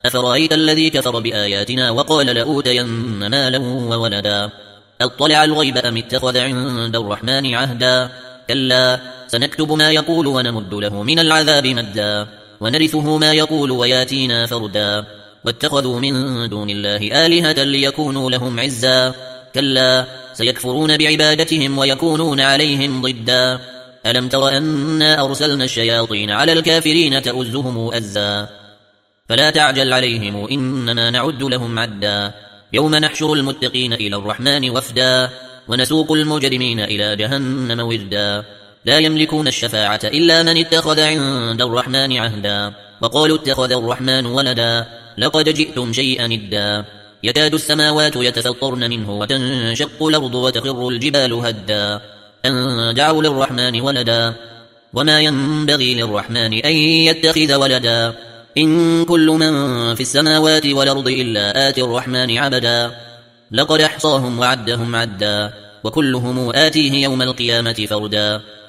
أفرأيت الذي كفر بآياتنا وقال لأوتين مالا وولدا أطلع الغيب أم اتخذ عند الرحمن عهدا كلا سنكتب ما يقول ونمد له من العذاب مدا ونرثه ما يقول وياتينا فردا واتخذوا من دون الله آلهة ليكونوا لهم عزا كلا سيكفرون بعبادتهم ويكونون عليهم ضدا ألم تر أنا أرسلنا الشياطين على الكافرين تؤزهم أزا فلا تعجل عليهم إنما نعد لهم عدا يوم نحشر المتقين إلى الرحمن وفدا ونسوق المجرمين إلى جهنم وردا لا يملكون الشفاعة إلا من اتخذ عند الرحمن عهدا وقالوا اتخذ الرحمن ولدا لقد جئتم شيئا إدا يكاد السماوات يتفطرن منه وتنشق الأرض وتخر الجبال هدا أن دعوا للرحمن ولدا وما ينبغي للرحمن أن يتخذ ولدا إن كل من في السماوات والأرض إلا آتي الرحمن عبدا لقد أحصاهم وعدهم عدا وكلهم آتيه يوم القيامة فردا